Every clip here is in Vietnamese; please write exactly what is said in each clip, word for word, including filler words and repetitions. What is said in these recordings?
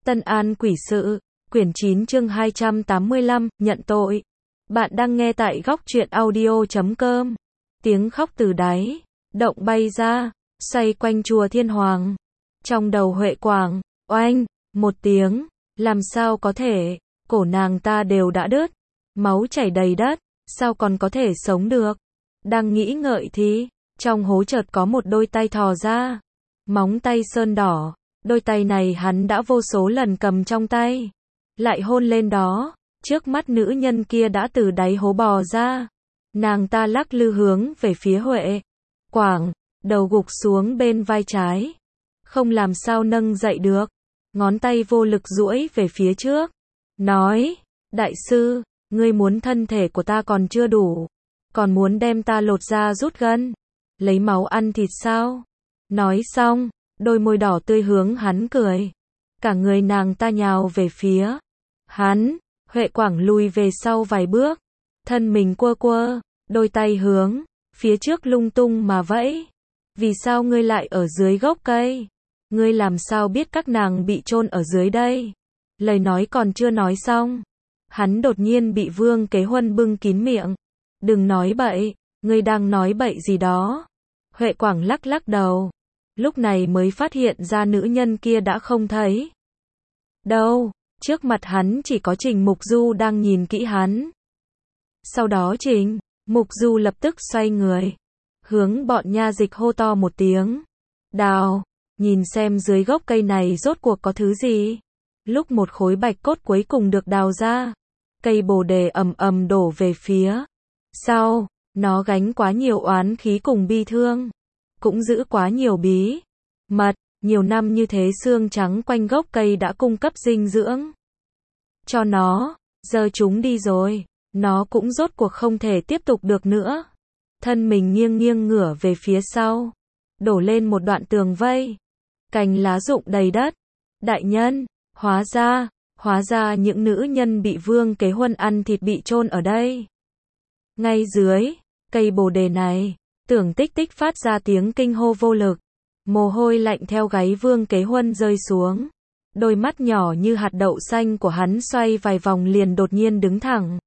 Tân An Quỷ Sự, quyển chín chương hai trăm tám mươi lăm, nhận tội. Bạn đang nghe tại góc truyện audio chấm com. Tiếng khóc từ đáy động bay ra, xoay quanh chùa Thiên Hoàng. Trong đầu Huệ Quảng, oanh, một tiếng, làm sao có thể, cổ nàng ta đều đã đứt, máu chảy đầy đất, sao còn có thể sống được. Đang nghĩ ngợi thì, trong hố chợt có một đôi tay thò ra, móng tay sơn đỏ, đôi tay này hắn đã vô số lần cầm trong tay, lại hôn lên đó, trước mắt nữ nhân kia đã từ đáy hố bò ra. Nàng ta lắc lư hướng về phía Huệ Quảng, đầu gục xuống bên vai trái, không làm sao nâng dậy được, ngón tay vô lực duỗi về phía trước, nói, đại sư, ngươi muốn thân thể của ta còn chưa đủ, còn muốn đem ta lột da rút gân, lấy máu ăn thịt sao? Nói xong, đôi môi đỏ tươi hướng hắn cười, cả người nàng ta nhào về phía hắn. Huệ Quảng lùi về sau vài bước, thân mình quơ quơ, đôi tay hướng phía trước lung tung mà vẫy. Vì sao ngươi lại ở dưới gốc cây? Ngươi làm sao biết các nàng bị chôn ở dưới đây? Lời nói còn chưa nói xong, hắn đột nhiên bị Vương Kế Huân bưng kín miệng. Đừng nói bậy, ngươi đang nói bậy gì đó? Huệ Quảng lắc lắc đầu, lúc này mới phát hiện ra nữ nhân kia đã không thấy đâu. Trước mặt hắn chỉ có Trình Mục Du đang nhìn kỹ hắn. Sau đó Trình Mục Du lập tức xoay người, hướng bọn nha dịch hô to một tiếng. Đào, nhìn xem dưới gốc cây này rốt cuộc có thứ gì. Lúc một khối bạch cốt cuối cùng được đào ra, cây bồ đề ầm ầm đổ về phía sau, nó gánh quá nhiều oán khí cùng bi thương, cũng giữ quá nhiều bí mật. Nhiều năm như thế xương trắng quanh gốc cây đã cung cấp dinh dưỡng cho nó, giờ chúng đi rồi, nó cũng rốt cuộc không thể tiếp tục được nữa. Thân mình nghiêng nghiêng ngửa về phía sau, đổ lên một đoạn tường vây, cành lá rụng đầy đất. Đại nhân, hóa ra, hóa ra những nữ nhân bị Vương Kế Huân ăn thịt bị chôn ở đây. Ngay dưới cây bồ đề này, Tưởng Tích Tích phát ra tiếng kinh hô vô lực. Mồ hôi lạnh theo gáy Vương Kế Huân rơi xuống. Đôi mắt nhỏ như hạt đậu xanh của hắn xoay vài vòng liền đột nhiên đứng thẳng,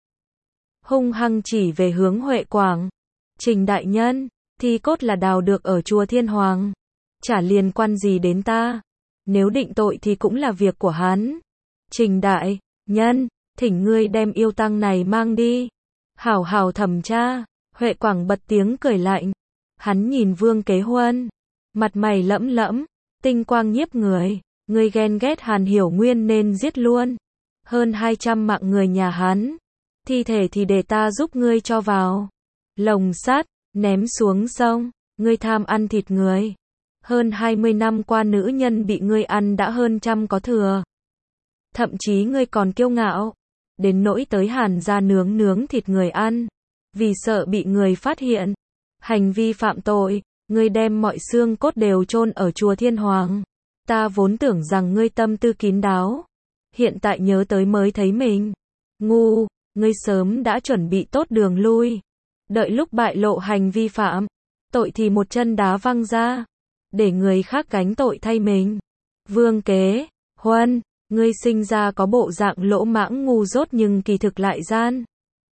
hung hăng chỉ về hướng Huệ Quảng. Trình đại nhân, thi cốt là đào được ở chùa Thiên Hoàng, chả liên quan gì đến ta. Nếu định tội thì cũng là việc của hắn. Trình đại nhân, thỉnh ngươi đem yêu tăng này mang đi, hảo hảo thẩm tra. Huệ Quảng bật tiếng cười lạnh. Hắn nhìn Vương Kế Huân, mặt mày lẫm lẫm, tinh quang nhiếp người. Ngươi ghen ghét Hàn Hiểu Nguyên nên giết luôn hơn hai trăm mạng người nhà hắn. Thi thể thì để ta giúp ngươi cho vào lồng sắt, ném xuống sông. Ngươi tham ăn thịt người, hơn hai mươi năm qua nữ nhân bị ngươi ăn đã hơn trăm có thừa. Thậm chí ngươi còn kiêu ngạo đến nỗi tới Hàn gia nướng nướng thịt người ăn, vì sợ bị người phát hiện hành vi phạm tội. Ngươi đem mọi xương cốt đều chôn ở chùa Thiên Hoàng. Ta vốn tưởng rằng ngươi tâm tư kín đáo, hiện tại nhớ tới mới thấy mình ngu. Ngươi sớm đã chuẩn bị tốt đường lui, đợi lúc bại lộ hành vi phạm tội thì một chân đá văng ra, để người khác gánh tội thay mình. Vương Kế Huân, ngươi sinh ra có bộ dạng lỗ mãng ngu dốt nhưng kỳ thực lại gian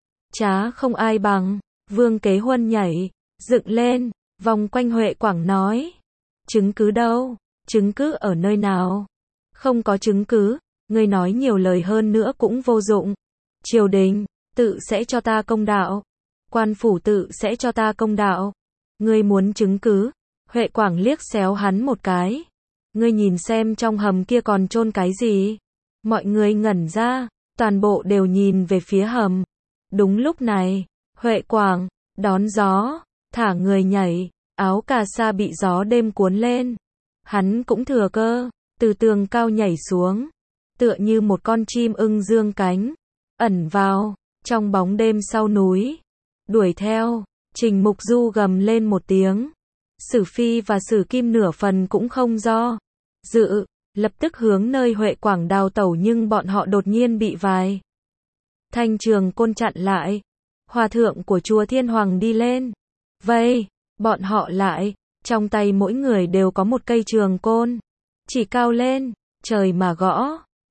trá không ai bằng. Vương Kế Huân nhảy dựng lên, vòng quanh Huệ Quảng nói, chứng cứ đâu? Chứng cứ ở nơi nào? Không có chứng cứ, ngươi nói nhiều lời hơn nữa cũng vô dụng. Triều đình tự sẽ cho ta công đạo, quan phủ tự sẽ cho ta công đạo. Ngươi muốn chứng cứ? Huệ Quảng liếc xéo hắn một cái. Ngươi nhìn xem trong hầm kia còn chôn cái gì? Mọi người ngẩn ra, toàn bộ đều nhìn về phía hầm. Đúng lúc này, Huệ Quảng đón gió, thả người nhảy, áo cà sa bị gió đêm cuốn lên. Hắn cũng thừa cơ, từ tường cao nhảy xuống, tựa như một con chim ưng dương cánh, ẩn vào trong bóng đêm sau núi. Đuổi theo, Trình Mục Du gầm lên một tiếng. Sử Phi và Sử Kim nửa phần cũng không do dự, lập tức hướng nơi Huệ Quảng đào tẩu, nhưng bọn họ đột nhiên bị vài thanh trường côn chặn lại. Hòa thượng của chùa Thiên Hoàng đi lên, vây bọn họ lại. Trong tay mỗi người đều có một cây trường côn, chỉ cao lên trời mà gõ.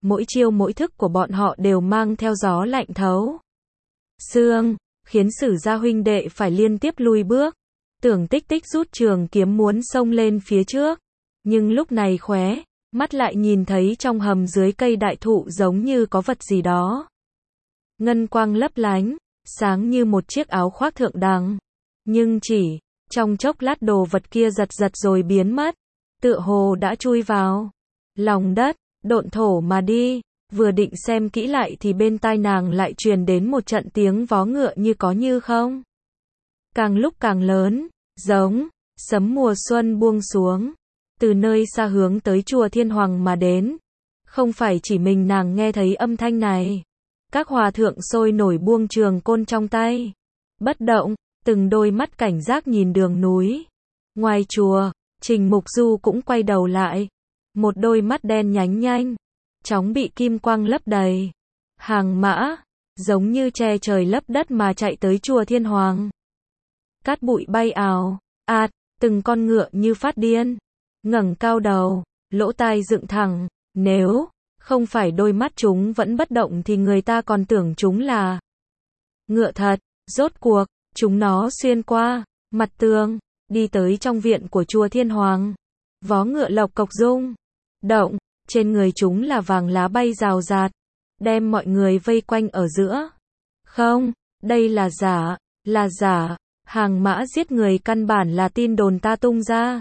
mỗi chiêu mỗi thức của bọn họ đều mang theo gió lạnh thấu xương, khiến Sử gia huynh đệ phải liên tiếp lui bước. Tưởng Tích Tích rút trường kiếm muốn xông lên phía trước, nhưng lúc này khóe mắt lại nhìn thấy trong hầm dưới cây đại thụ giống như có vật gì đó. Ngân quang lấp lánh, sáng như một chiếc áo khoác thượng đẳng. Nhưng chỉ trong chốc lát đồ vật kia giật giật rồi biến mất, tựa hồ đã chui vào lòng đất, độn thổ mà đi. Vừa định xem kỹ lại thì bên tai nàng lại truyền đến một trận tiếng vó ngựa như có như không. Càng lúc càng lớn, giống sấm mùa xuân buông xuống, từ nơi xa hướng tới chùa Thiên Hoàng mà đến. Không phải chỉ mình nàng nghe thấy âm thanh này. Các hòa thượng sôi nổi buông trường côn trong tay, bất động, từng đôi mắt cảnh giác nhìn đường núi. Ngoài chùa, Trình Mục Du cũng quay đầu lại, một đôi mắt đen nhánh nhanh chóng bị kim quang lấp đầy. Hàng mã giống như che trời lấp đất mà chạy tới chùa Thiên Hoàng. Cát bụi bay ào ạt, từng con ngựa như phát điên ngẩng cao đầu, lỗ tai dựng thẳng. Nếu không phải đôi mắt chúng vẫn bất động thì người ta còn tưởng chúng là ngựa thật. Rốt cuộc, chúng nó xuyên qua mặt tường, đi tới trong viện của chùa Thiên Hoàng. Vó ngựa lộc cộc rung động, trên người chúng là vàng lá bay rào rạt, đem mọi người vây quanh ở giữa. Không, đây là giả, là giả, hàng mã giết người căn bản là tin đồn ta tung ra.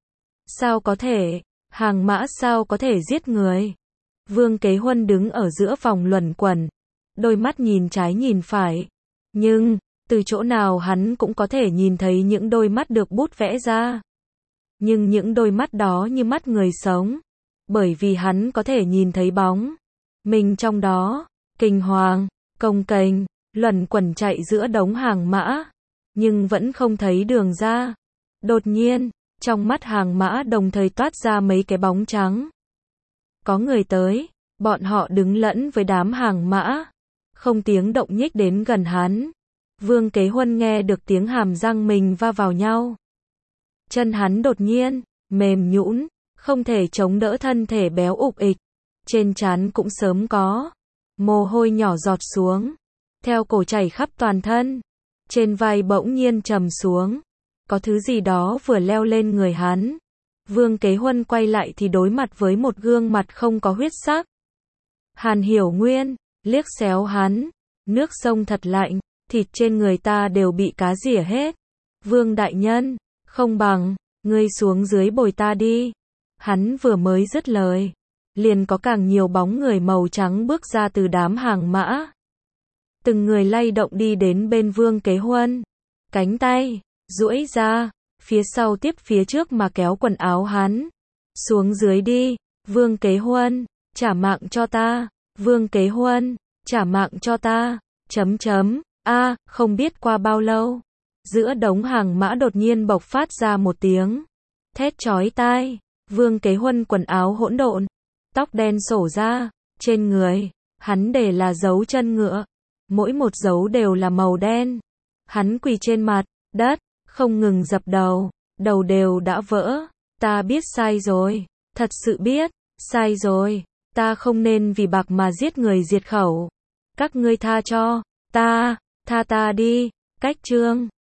Sao có thể, hàng mã sao có thể giết người? Vương Kế Huân đứng ở giữa vòng luẩn quẩn, đôi mắt nhìn trái nhìn phải. Nhưng, từ chỗ nào hắn cũng có thể nhìn thấy những đôi mắt được bút vẽ ra. Nhưng những đôi mắt đó như mắt người sống, bởi vì hắn có thể nhìn thấy bóng mình trong đó. Kinh hoàng, cồng kềnh, luẩn quẩn chạy giữa đống hàng mã, nhưng vẫn không thấy đường ra. Đột nhiên, trong mắt hàng mã đồng thời toát ra mấy cái bóng trắng. Có người tới, bọn họ đứng lẫn với đám hàng mã, không tiếng động nhích đến gần hắn. Vương Kế Huân nghe được tiếng hàm răng mình va vào nhau. Chân hắn đột nhiên mềm nhũn, không thể chống đỡ thân thể béo ục ịch. Trên trán cũng sớm có mồ hôi nhỏ giọt xuống, theo cổ chảy khắp toàn thân. Trên vai bỗng nhiên trầm xuống, có thứ gì đó vừa leo lên người hắn. Vương Kế Huân quay lại thì đối mặt với một gương mặt không có huyết sắc. Hàn Hiểu Nguyên liếc xéo hắn, nước sông thật lạnh, thịt trên người ta đều bị cá rỉa hết. Vương đại nhân, không bằng ngươi xuống dưới bồi ta đi. Hắn vừa mới dứt lời, liền có càng nhiều bóng người màu trắng bước ra từ đám hàng mã. Từng người lay động đi đến bên Vương Kế Huân, cánh tay duỗi ra, phía sau tiếp phía trước mà kéo quần áo hắn. Xuống dưới đi, Vương Kế Huân, trả mạng cho ta. Vương Kế Huân, trả mạng cho ta. Chấm chấm, a, không biết qua bao lâu, giữa đống hàng mã đột nhiên bộc phát ra một tiếng thét chói tai. Vương Kế Huân quần áo hỗn độn, tóc đen xổ ra, trên người hắn để là dấu chân ngựa, mỗi một dấu đều là màu đen. Hắn quỳ trên mặt đất, không ngừng dập đầu, đầu đều đã vỡ. Ta biết sai rồi, thật sự biết sai rồi, ta không nên vì bạc mà giết người diệt khẩu. Các ngươi tha cho ta, tha ta đi. Cách chương